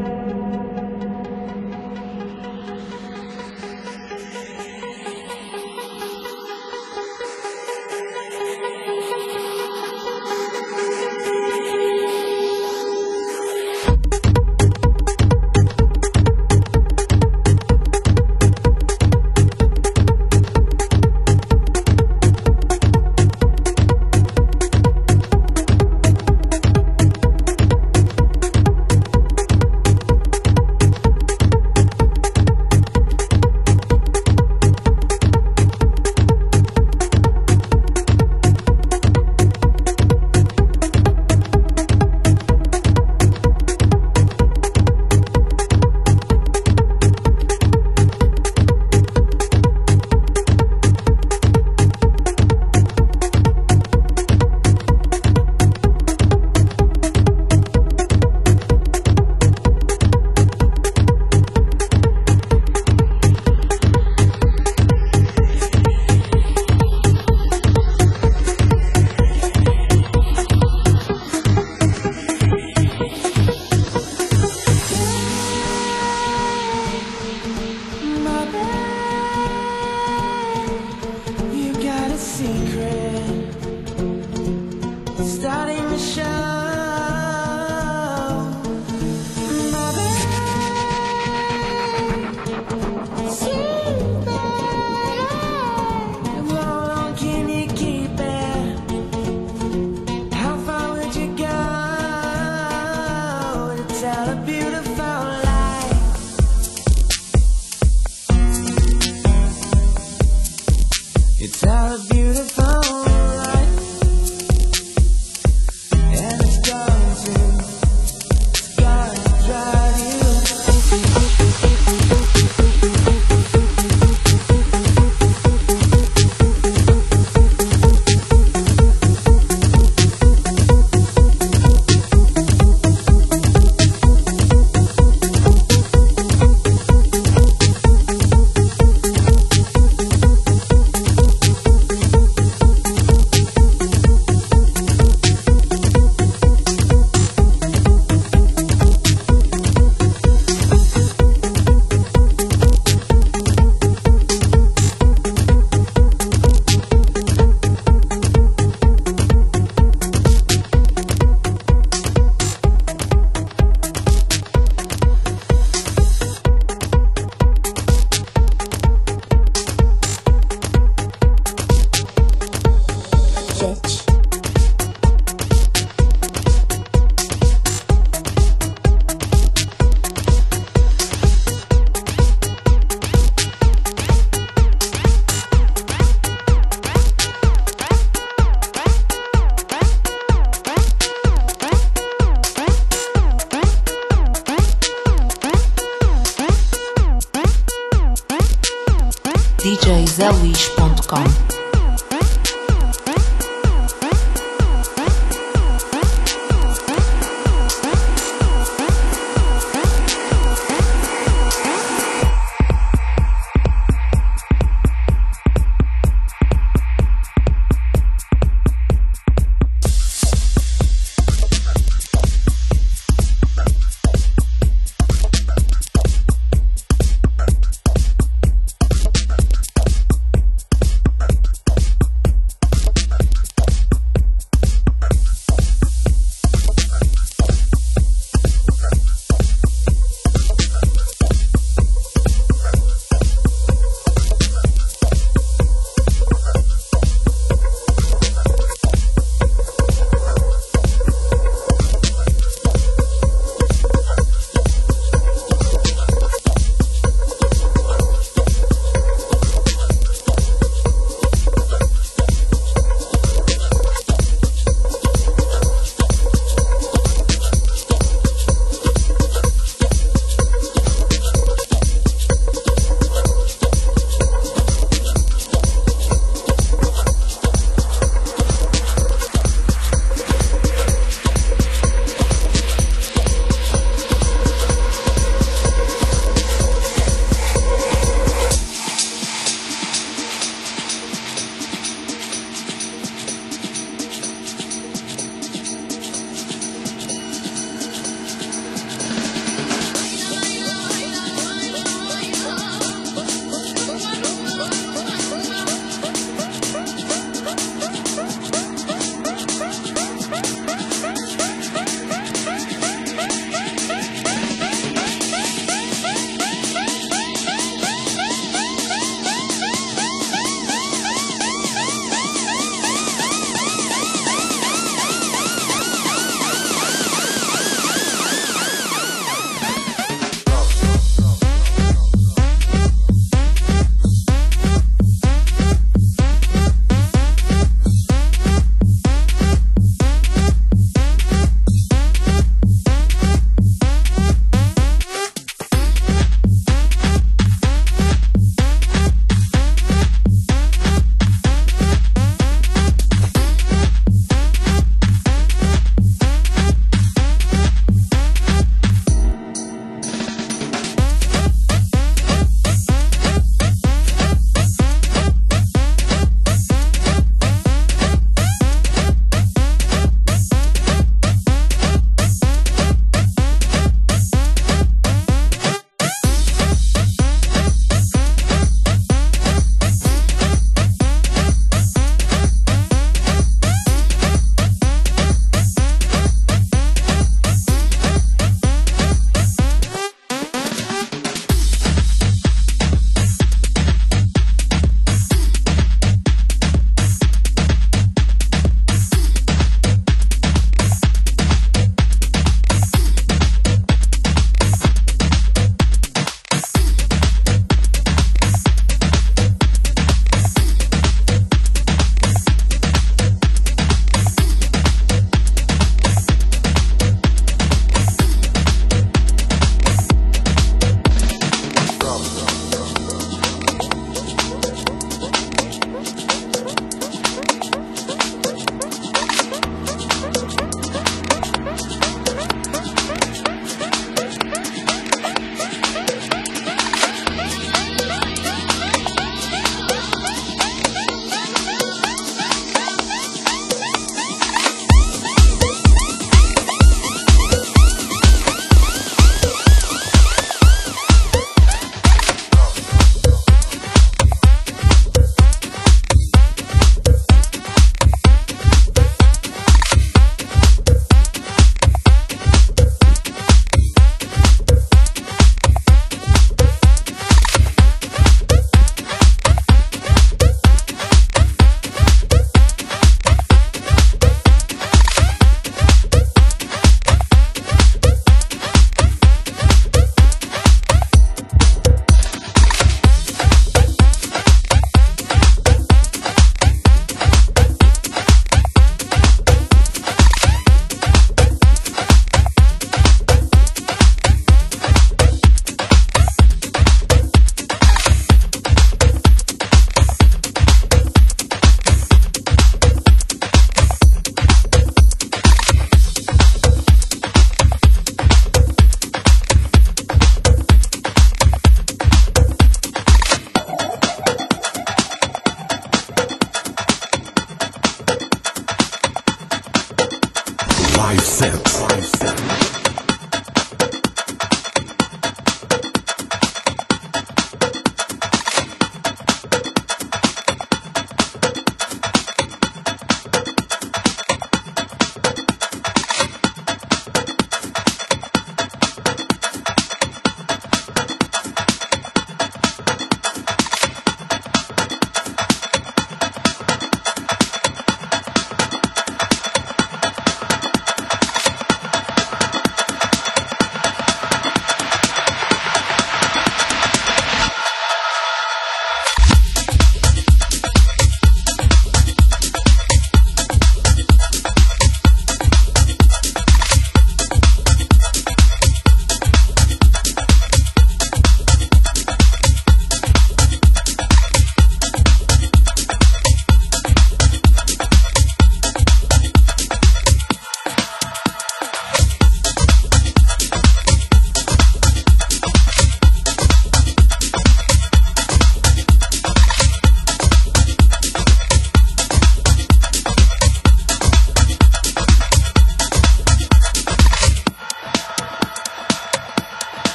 D J zé luís ponto com.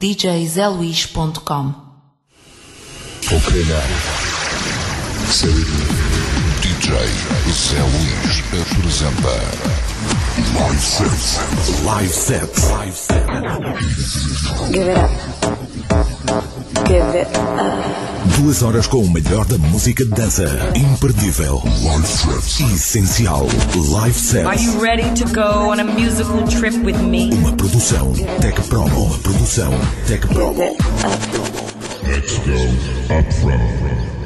D J zé luís ponto com. Ok now. Série D J Zé Luís apresenta Live Set. Live Set. Live Set. Give it up. Give it up. Duas horas com o melhor da música de dança. Imperdível. Live Set. Essencial. Live Set. Are you ready to go on a musical trip with me? Uma produção Tech Promo. Uma produção Tech Promo. Give it up. Let's go up front.